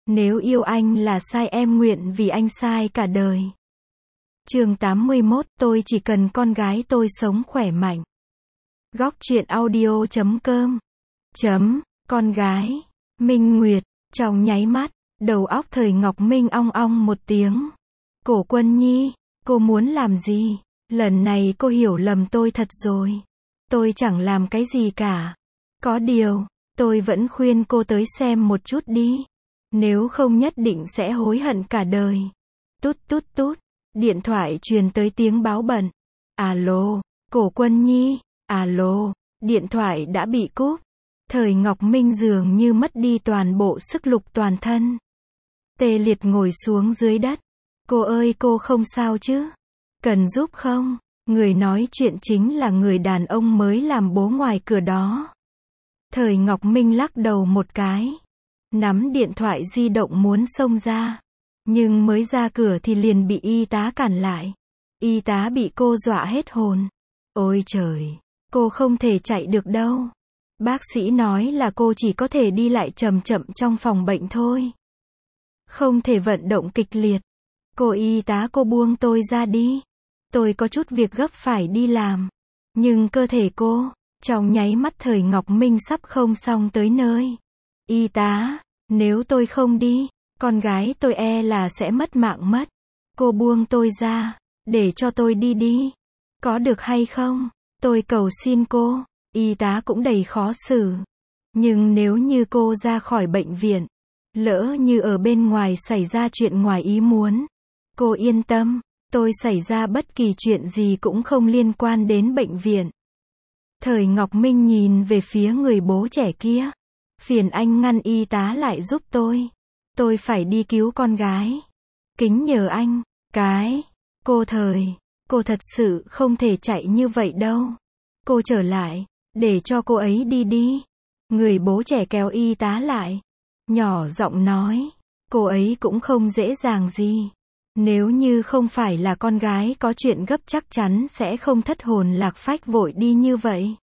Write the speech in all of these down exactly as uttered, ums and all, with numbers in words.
Nếu yêu anh là sai em nguyện vì anh sai cả đời. Chương tám mươi mốt, tôi chỉ cần con gái tôi sống khỏe mạnh. Góc truyện audio chấm com. Chấm, con gái. Minh Nguyệt, trong nháy mắt, đầu óc Thời Ngọc Minh ong ong một tiếng. Cổ Quân Nhi, cô muốn làm gì? Lần này cô hiểu lầm tôi thật rồi. Tôi chẳng làm cái gì cả. Có điều, tôi vẫn khuyên cô tới xem một chút đi. Nếu không nhất định sẽ hối hận cả đời. Tút tút tút, điện thoại truyền tới tiếng báo bận. Alo, Cổ Quân Nhi, alo, điện thoại đã bị cúp. Thời Ngọc Minh dường như mất đi toàn bộ sức lực toàn thân. Tê liệt ngồi xuống dưới đất. Cô ơi, cô không sao chứ? Cần giúp không? Người nói chuyện chính là người đàn ông mới làm bố ngoài cửa đó. Thời Ngọc Minh lắc đầu một cái. Nắm điện thoại di động muốn xông ra. Nhưng mới ra cửa thì liền bị y tá cản lại. Y tá bị cô dọa hết hồn. Ôi trời, cô không thể chạy được đâu. Bác sĩ nói là cô chỉ có thể đi lại chậm chậm trong phòng bệnh thôi. Không thể vận động kịch liệt. Cô y tá, cô buông tôi ra đi. Tôi có chút việc gấp phải đi làm. Nhưng cơ thể cô, trong nháy mắt Thời Ngọc Minh sắp không xong tới nơi. Y tá, nếu tôi không đi, con gái tôi e là sẽ mất mạng mất. Cô buông tôi ra, để cho tôi đi đi. Có được hay không? Tôi cầu xin cô. Y tá cũng đầy khó xử. Nhưng nếu như cô ra khỏi bệnh viện, lỡ như ở bên ngoài xảy ra chuyện ngoài ý muốn, cô yên tâm, tôi xảy ra bất kỳ chuyện gì cũng không liên quan đến bệnh viện. Thời Ngọc Minh nhìn về phía người bố trẻ kia. Phiền anh ngăn y tá lại giúp tôi. Tôi phải đi cứu con gái. Kính nhờ anh. Cái, cô Thời, cô thật sự không thể chạy như vậy đâu. Cô trở lại, để cho cô ấy đi đi. Người bố trẻ kéo y tá lại. Nhỏ giọng nói, cô ấy cũng không dễ dàng gì. Nếu như không phải là con gái có chuyện gấp chắc chắn sẽ không thất hồn lạc phách vội đi như vậy.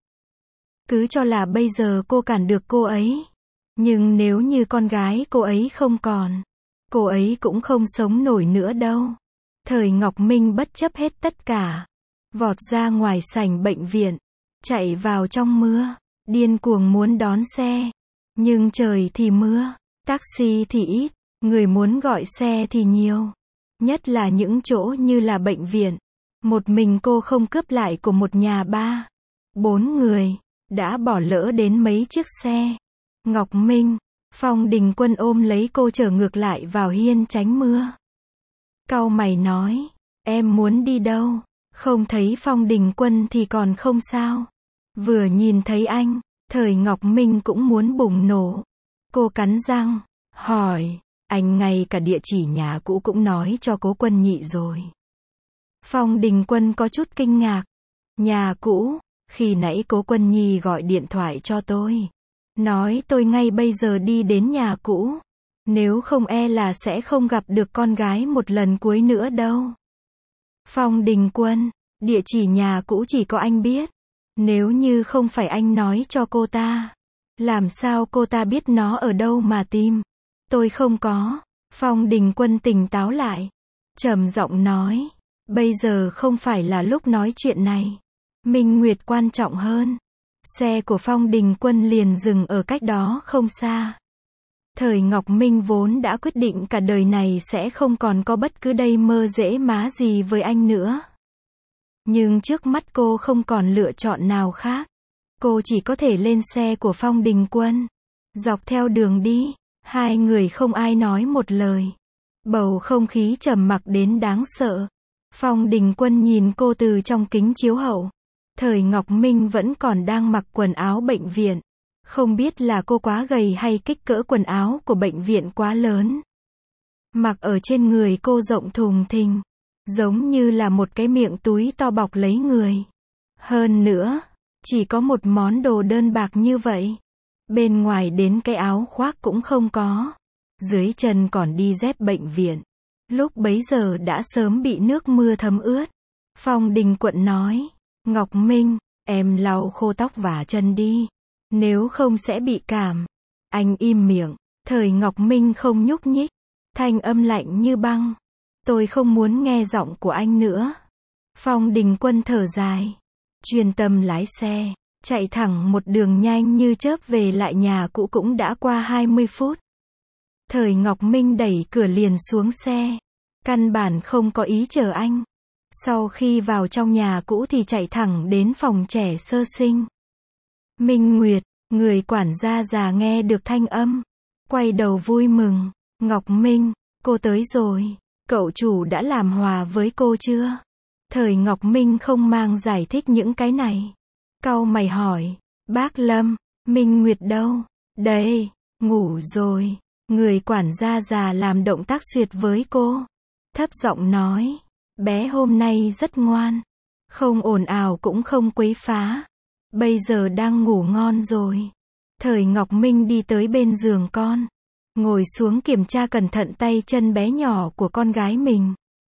Cứ cho là bây giờ cô cản được cô ấy. Nhưng nếu như con gái cô ấy không còn, cô ấy cũng không sống nổi nữa đâu. Thời Ngọc Minh bất chấp hết tất cả. Vọt ra ngoài sảnh bệnh viện. Chạy vào trong mưa. Điên cuồng muốn đón xe. Nhưng trời thì mưa. Taxi thì ít. Người muốn gọi xe thì nhiều. Nhất là những chỗ như là bệnh viện. Một mình cô không cướp lại của một nhà ba, bốn người. Đã bỏ lỡ đến mấy chiếc xe. Ngọc Minh, Phong Đình Quân ôm lấy cô chở ngược lại vào hiên tránh mưa. Cau mày nói, em muốn đi đâu? Không thấy Phong Đình Quân thì còn không sao. Vừa nhìn thấy anh, Thời Ngọc Minh cũng muốn bùng nổ. Cô cắn răng, hỏi, anh ngay cả địa chỉ nhà cũ cũng nói cho Cố Quân Nhị rồi. Phong Đình Quân có chút kinh ngạc. Nhà cũ, khi nãy Cố Quân Nhi gọi điện thoại cho tôi. Nói tôi ngay bây giờ đi đến nhà cũ. Nếu không e là sẽ không gặp được con gái một lần cuối nữa đâu. Phong Đình Quân, địa chỉ nhà cũ chỉ có anh biết. Nếu như không phải anh nói cho cô ta, làm sao cô ta biết nó ở đâu mà tìm? Tôi không có. Phong Đình Quân tỉnh táo lại. Trầm giọng nói, bây giờ không phải là lúc nói chuyện này. Minh Nguyệt quan trọng hơn. Xe của Phong Đình Quân liền dừng ở cách đó không xa. Thời Ngọc Minh vốn đã quyết định cả đời này sẽ không còn có bất cứ đây mơ dễ má gì với anh nữa. Nhưng trước mắt cô không còn lựa chọn nào khác. Cô chỉ có thể lên xe của Phong Đình Quân. Dọc theo đường đi, hai người không ai nói một lời. Bầu không khí trầm mặc đến đáng sợ. Phong Đình Quân nhìn cô từ trong kính chiếu hậu. Thời Ngọc Minh vẫn còn đang mặc quần áo bệnh viện. Không biết là cô quá gầy hay kích cỡ quần áo của bệnh viện quá lớn. Mặc ở trên người cô rộng thùng thình. Giống như là một cái miệng túi to bọc lấy người. Hơn nữa, chỉ có một món đồ đơn bạc như vậy. Bên ngoài đến cái áo khoác cũng không có. Dưới chân còn đi dép bệnh viện. Lúc bấy giờ đã sớm bị nước mưa thấm ướt. Phong Đình Quận nói, Ngọc Minh, em lau khô tóc và chân đi. Nếu không sẽ bị cảm. Anh im miệng. Thời Ngọc Minh không nhúc nhích, thanh âm lạnh như băng. Tôi không muốn nghe giọng của anh nữa. Phong Đình Quân thở dài, chuyên tâm lái xe, chạy thẳng một đường nhanh như chớp về lại nhà cũ. Cũng đã qua hai mươi phút. Thời Ngọc Minh đẩy cửa liền xuống xe, căn bản không có ý chờ anh. Sau khi vào trong nhà cũ thì chạy thẳng đến phòng trẻ sơ sinh. Minh Nguyệt, người quản gia già nghe được thanh âm, quay đầu vui mừng. Ngọc Minh, cô tới rồi. Cậu chủ đã làm hòa với cô chưa? Thời Ngọc Minh không mang giải thích những cái này. Cau mày hỏi, bác Lâm, Minh Nguyệt đâu? Đây, ngủ rồi. Người quản gia già làm động tác duyệt với cô, thấp giọng nói, bé hôm nay rất ngoan, không ồn ào cũng không quấy phá, bây giờ đang ngủ ngon rồi. Thời Ngọc Minh đi tới bên giường con, ngồi xuống kiểm tra cẩn thận tay chân bé nhỏ của con gái mình.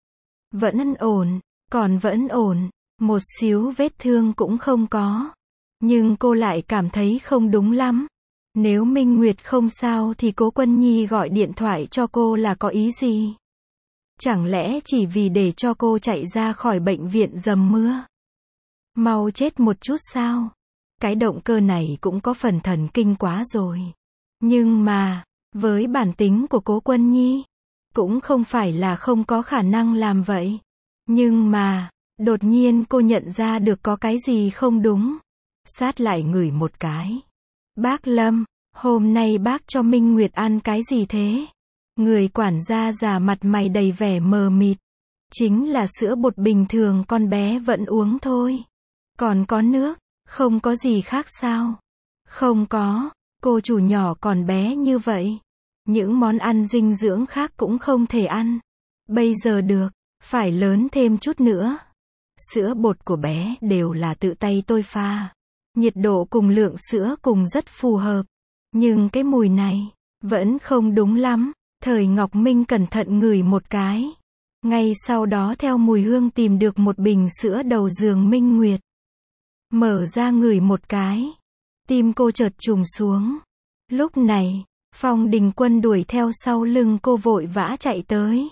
Vẫn ổn, còn vẫn ổn, một xíu vết thương cũng không có. Nhưng cô lại cảm thấy không đúng lắm. Nếu Minh Nguyệt không sao thì Cố Quân Nhi gọi điện thoại cho cô là có ý gì? Chẳng lẽ chỉ vì để cho cô chạy ra khỏi bệnh viện dầm mưa? Mau chết một chút sao? Cái động cơ này cũng có phần thần kinh quá rồi. Nhưng mà, với bản tính của Cố Quân Nhi, cũng không phải là không có khả năng làm vậy. Nhưng mà, đột nhiên cô nhận ra được có cái gì không đúng. Sát lại ngửi một cái. Bác Lâm, hôm nay bác cho Minh Nguyệt ăn cái gì thế? Người quản gia già mặt mày đầy vẻ mờ mịt. Chính là sữa bột bình thường con bé vẫn uống thôi. Còn có nước, không có gì khác sao? Không có, cô chủ nhỏ còn bé như vậy. Những món ăn dinh dưỡng khác cũng không thể ăn. Bây giờ được, phải lớn thêm chút nữa. Sữa bột của bé đều là tự tay tôi pha. Nhiệt độ cùng lượng sữa cùng rất phù hợp. Nhưng cái mùi này, vẫn không đúng lắm. Thời Ngọc Minh cẩn thận ngửi một cái. Ngay sau đó theo mùi hương tìm được một bình sữa đầu giường Minh Nguyệt. Mở ra ngửi một cái. Tim cô chợt trùng xuống. Lúc này, Phong Đình Quân đuổi theo sau lưng cô vội vã chạy tới.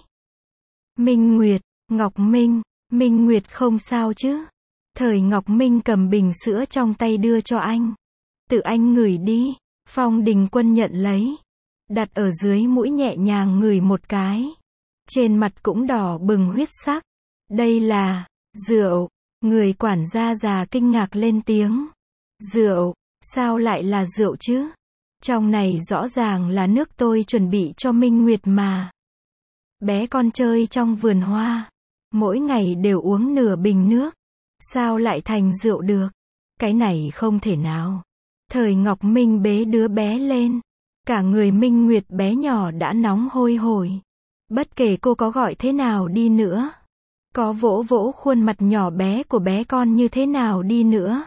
Minh Nguyệt, Ngọc Minh, Minh Nguyệt không sao chứ? Thời Ngọc Minh cầm bình sữa trong tay đưa cho anh. Tự anh ngửi đi. Phong Đình Quân nhận lấy. Đặt ở dưới mũi nhẹ nhàng ngửi một cái. Trên mặt cũng đỏ bừng huyết sắc. Đây là rượu. Người quản gia già kinh ngạc lên tiếng. Rượu? Sao lại là rượu chứ? Trong này rõ ràng là nước tôi chuẩn bị cho Minh Nguyệt mà. Bé con chơi trong vườn hoa. Mỗi ngày đều uống nửa bình nước. Sao lại thành rượu được? Cái này không thể nào. Thời Ngọc Minh bế đứa bé lên. Cả người Minh Nguyệt bé nhỏ đã nóng hôi hổi. Bất kể cô có gọi thế nào đi nữa. Có vỗ vỗ khuôn mặt nhỏ bé của bé con như thế nào đi nữa.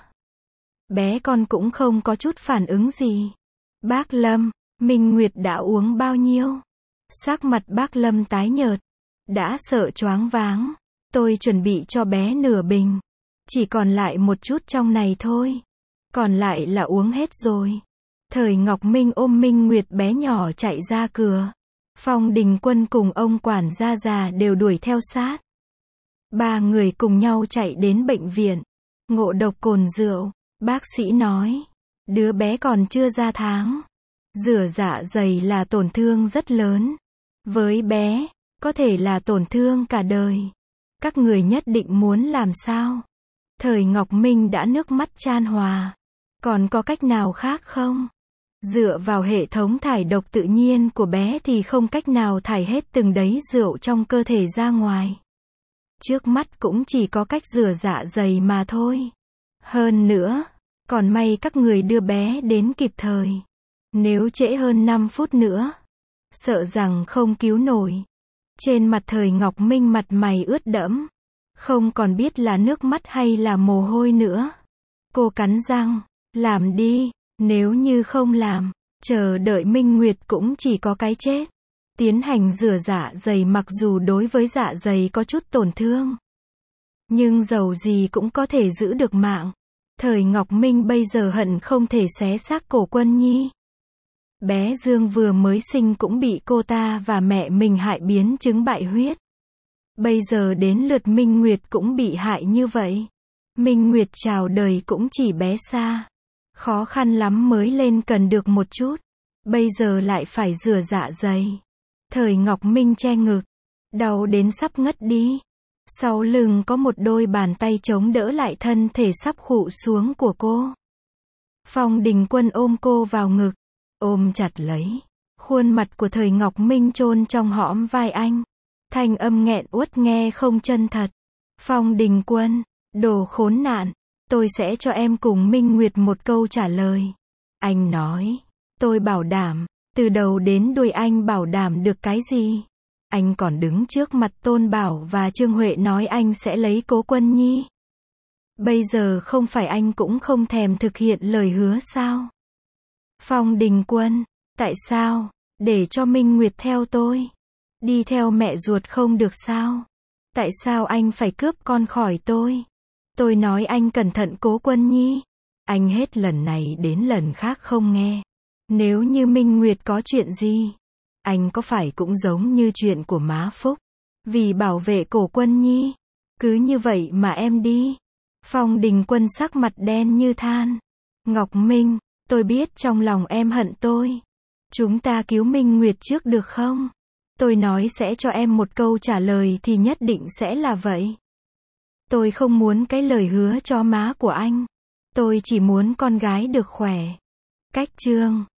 Bé con cũng không có chút phản ứng gì. Bác Lâm, Minh Nguyệt đã uống bao nhiêu? Sắc mặt bác Lâm tái nhợt. Đã sợ choáng váng. Tôi chuẩn bị cho bé nửa bình. Chỉ còn lại một chút trong này thôi. Còn lại là uống hết rồi. Thời Ngọc Minh ôm Minh Nguyệt bé nhỏ chạy ra cửa. Phong Đình Quân cùng ông quản gia già đều đuổi theo sát. Ba người cùng nhau chạy đến bệnh viện. Ngộ độc cồn rượu. Bác sĩ nói. Đứa bé còn chưa ra tháng. Rửa dạ dày là tổn thương rất lớn. Với bé, có thể là tổn thương cả đời. Các người nhất định muốn làm sao? Thời Ngọc Minh đã nước mắt chan hòa. Còn có cách nào khác không? Dựa vào hệ thống thải độc tự nhiên của bé thì không cách nào thải hết từng đấy rượu trong cơ thể ra ngoài. Trước mắt cũng chỉ có cách rửa dạ dày mà thôi. Hơn nữa, còn may các người đưa bé đến kịp thời. Nếu trễ hơn năm phút nữa, sợ rằng không cứu nổi. Trên mặt Thời Ngọc Minh mặt mày ướt đẫm. Không còn biết là nước mắt hay là mồ hôi nữa. Cô cắn răng, làm đi, nếu như không làm, chờ đợi Minh Nguyệt cũng chỉ có cái chết. Tiến hành rửa dạ dày mặc dù đối với dạ dày có chút tổn thương. Nhưng dầu gì cũng có thể giữ được mạng. Thời Ngọc Minh bây giờ hận không thể xé xác Cổ Quân Nhi. Bé Dương vừa mới sinh cũng bị cô ta và mẹ mình hại biến chứng bại huyết. Bây giờ đến lượt Minh Nguyệt cũng bị hại như vậy. Minh Nguyệt chào đời cũng chỉ bé xa. Khó khăn lắm mới lên cần được một chút. Bây giờ lại phải rửa dạ dày. Thời Ngọc Minh che ngực. Đau đến sắp ngất đi. Sau lưng có một đôi bàn tay chống đỡ lại thân thể sắp khụ xuống của cô. Phong Đình Quân ôm cô vào ngực. Ôm chặt lấy. Khuôn mặt của Thời Ngọc Minh chôn trong hõm vai anh. Thanh âm nghẹn uất nghe không chân thật. Phong Đình Quân, đồ khốn nạn. Tôi sẽ cho em cùng Minh Nguyệt một câu trả lời. Anh nói. Tôi bảo đảm. Từ đầu đến đuôi anh bảo đảm được cái gì? Anh còn đứng trước mặt Tôn Bảo và Trương Huệ nói anh sẽ lấy Cố Quân Nhi. Bây giờ không phải anh cũng không thèm thực hiện lời hứa sao? Phong Đình Quân, tại sao? Để cho Minh Nguyệt theo tôi. Đi theo mẹ ruột không được sao? Tại sao anh phải cướp con khỏi tôi? Tôi nói anh cẩn thận Cố Quân Nhi. Anh hết lần này đến lần khác không nghe. Nếu như Minh Nguyệt có chuyện gì, anh có phải cũng giống như chuyện của má Phúc? Vì bảo vệ Cố Quân Nhi. Cứ như vậy mà em đi. Phong Đình Quân sắc mặt đen như than. Ngọc Minh, tôi biết trong lòng em hận tôi. Chúng ta cứu Minh Nguyệt trước được không? Tôi nói sẽ cho em một câu trả lời thì nhất định sẽ là vậy. Tôi không muốn cái lời hứa cho má của anh. Tôi chỉ muốn con gái được khỏe. Cách chương